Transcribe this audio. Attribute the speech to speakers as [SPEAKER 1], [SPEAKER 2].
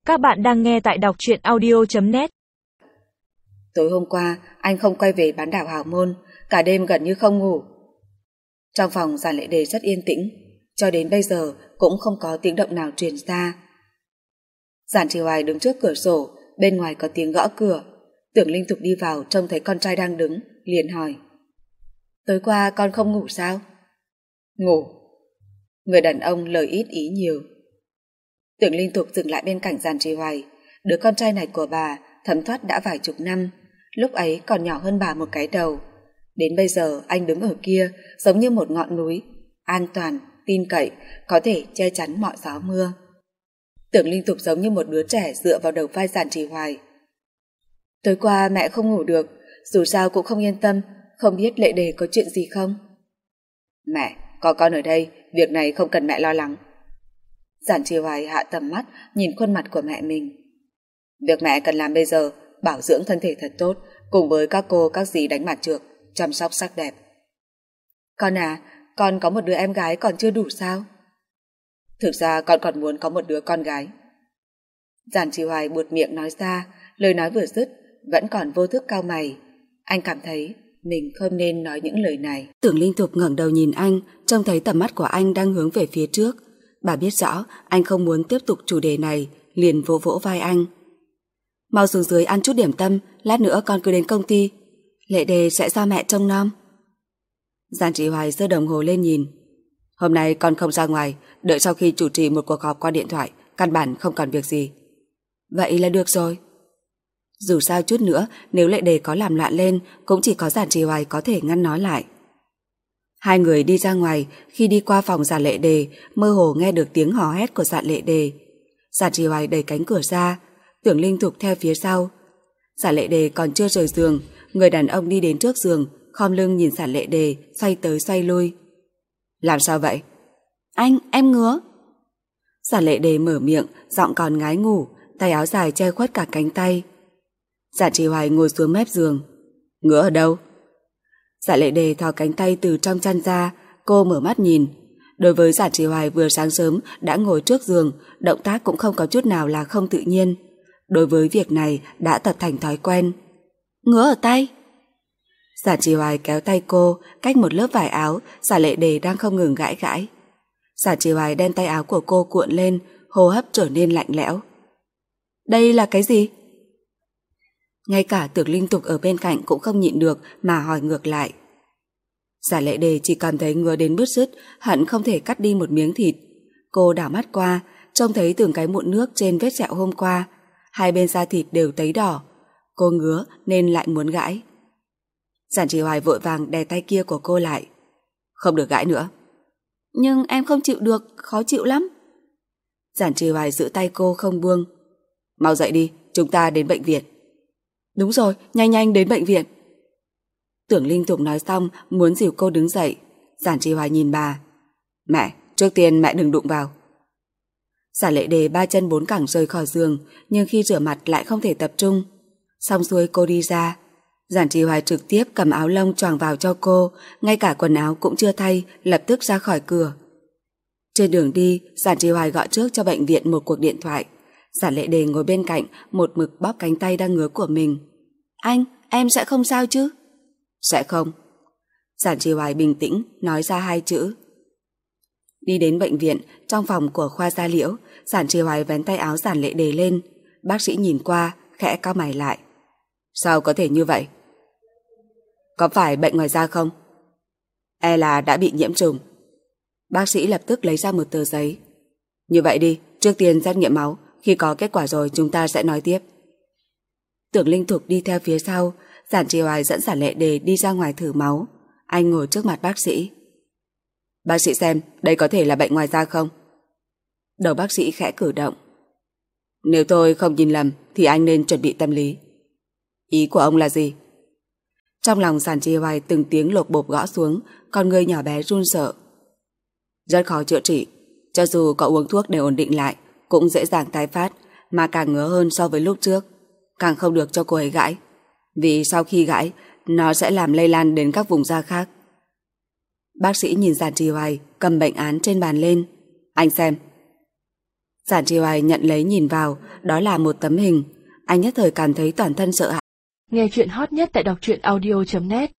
[SPEAKER 1] Các bạn đang nghe tại đọc truyện audio.net.
[SPEAKER 2] Tối hôm qua, anh không quay về bán đảo Hào Môn, cả đêm gần như không ngủ. Trong phòng Giản Lệ Đề rất yên tĩnh, cho đến bây giờ cũng không có tiếng động nào truyền ra. Giản Trì Hoài đứng trước cửa sổ, bên ngoài có tiếng gõ cửa. Tưởng Linh Tục đi vào trông thấy con trai đang đứng, liền hỏi: "Tối qua con không ngủ sao?" "Ngủ." Người đàn ông lời ít ý nhiều. Tưởng Linh Tục dừng lại bên cạnh Giản Trì Hoài. Đứa con trai này của bà thấm thoát đã vài chục năm, lúc ấy còn nhỏ hơn bà một cái đầu. Đến bây giờ anh đứng ở kia giống như một ngọn núi, an toàn, tin cậy, có thể che chắn mọi gió mưa. Tưởng Linh Tục giống như một đứa trẻ dựa vào đầu vai Giản Trì Hoài. "Tối qua mẹ không ngủ được, dù sao cũng không yên tâm, không biết Lệ Đề có chuyện gì không?" "Mẹ, có con ở đây, việc này không cần mẹ lo lắng." Giản Trì Hoài hạ tầm mắt nhìn khuôn mặt của mẹ mình. "Việc mẹ cần làm bây giờ, bảo dưỡng thân thể thật tốt, cùng với các cô các dì đánh mặt trược, chăm sóc sắc đẹp." "Con à, con có một đứa em gái còn chưa đủ sao?" "Thực ra con còn muốn có một đứa con gái." Giản Trì Hoài buột miệng nói ra, lời nói vừa dứt vẫn còn vô thức cau mày. Anh cảm thấy mình không nên nói những lời này. Tưởng Linh Tục ngẩng đầu nhìn anh, trông thấy tầm mắt của anh đang hướng về phía trước. Bà biết rõ anh không muốn tiếp tục chủ đề này, liền vỗ vỗ vai anh. "Mau xuống dưới ăn chút điểm tâm, lát nữa con cứ đến công ty. Lệ Đề sẽ do mẹ trông nom." Giản Trì Hoài giơ đồng hồ lên nhìn. "Hôm nay con không ra ngoài, đợi sau khi chủ trì một cuộc họp qua điện thoại, căn bản không còn việc gì." "Vậy là được rồi." Dù sao chút nữa, nếu Lệ Đề có làm loạn lên, cũng chỉ có Giản Trì Hoài có thể ngăn nó lại. Hai người đi ra ngoài, khi đi qua phòng Giản Lệ Đề, mơ hồ nghe được tiếng hò hét của Giản Lệ Đề. Giản Trì Hoài đẩy cánh cửa ra, Tưởng Linh Tục theo phía sau. Giản Lệ Đề còn chưa rời giường, người đàn ông đi đến trước giường, khom lưng nhìn Giản Lệ Đề, xoay tới xoay lui. "Làm sao vậy?" "Anh, em ngứa." Giản Lệ Đề mở miệng, giọng còn ngái ngủ, tay áo dài che khuất cả cánh tay. Giản Trì Hoài ngồi xuống mép giường. "Ngứa ở đâu?" Giản Lệ Đề thò cánh tay từ trong chăn ra, cô mở mắt nhìn. Đối với Giản Trì Hoài vừa sáng sớm đã ngồi trước giường, động tác cũng không có chút nào là không tự nhiên. Đối với việc này đã tập thành thói quen. "Ngứa ở tay." Giản Trì Hoài kéo tay cô, cách một lớp vải áo, Giản Lệ Đề đang không ngừng gãi gãi. Giản Trì Hoài đem tay áo của cô cuộn lên, hô hấp trở nên lạnh lẽo. "Đây là cái gì?" Ngay cả Tưởng Linh Tục ở bên cạnh cũng không nhịn được mà hỏi ngược lại. Giản Lệ Đề chỉ cảm thấy ngứa đến bứt rứt, hận không thể cắt đi một miếng thịt. Cô đảo mắt qua, trông thấy từng cái mụn nước trên vết sẹo hôm qua, hai bên da thịt đều tấy đỏ. Cô ngứa nên lại muốn gãi. Giản Trì Hoài vội vàng đè tay kia của cô lại. "Không được gãi nữa." "Nhưng em không chịu được, khó chịu lắm." Giản Trì Hoài giữ tay cô không buông. "Mau dậy đi, chúng ta đến bệnh viện." "Đúng rồi, nhanh nhanh đến bệnh viện." Tưởng Linh Tục nói xong muốn dìu cô đứng dậy. Giản Trì Hoài nhìn bà. "Mẹ, trước tiên mẹ đừng đụng vào." Giản Lệ Đề ba chân bốn cẳng rời khỏi giường, nhưng khi rửa mặt lại không thể tập trung. Xong xuôi cô đi ra. Giản Trì Hoài trực tiếp cầm áo lông choàng vào cho cô, ngay cả quần áo cũng chưa thay, lập tức ra khỏi cửa. Trên đường đi, Giản Trì Hoài gọi trước cho bệnh viện một cuộc điện thoại. Giản Lệ Đề ngồi bên cạnh, một mực bóp cánh tay đang ngứa của mình. "Anh, em sẽ không sao chứ?" "Sẽ không." Giản Trì Hoài bình tĩnh nói ra hai chữ. Đi đến bệnh viện, trong phòng của khoa da liễu, Giản Trì Hoài vén tay áo Giản Lệ Đề lên. Bác sĩ nhìn qua, khẽ cau mày lại. "Sao có thể như vậy?" "Có phải bệnh ngoài da không?" "E là đã bị nhiễm trùng." Bác sĩ lập tức lấy ra một tờ giấy. "Như vậy đi, trước tiên xét nghiệm máu, khi có kết quả rồi chúng ta sẽ nói tiếp." Tưởng Linh Tục đi theo phía sau. Giản Trì Hoài dẫn Giản Lệ Đề đi ra ngoài thử máu. Anh ngồi trước mặt bác sĩ. "Bác sĩ xem, đây có thể là bệnh ngoài da không?" Đầu bác sĩ khẽ cử động. "Nếu tôi không nhìn lầm thì anh nên chuẩn bị tâm lý." "Ý của ông là gì?" Trong lòng Giản Trì Hoài từng tiếng lột bột gõ xuống, con người nhỏ bé run sợ. "Rất khó chữa trị, cho dù có uống thuốc để ổn định lại cũng dễ dàng tái phát, mà càng ngứa hơn so với lúc trước. Càng không được cho cô ấy gãi, vì sau khi gãi nó sẽ làm lây lan đến các vùng da khác." Bác sĩ nhìn Giản Trì Hoài cầm bệnh án trên bàn lên. "Anh xem." Giản Trì Hoài nhận lấy nhìn vào, đó là một tấm hình. Anh nhất thời cảm thấy toàn thân sợ hãi.
[SPEAKER 1] Nghe chuyện hot nhất tại đọc truyện audio.net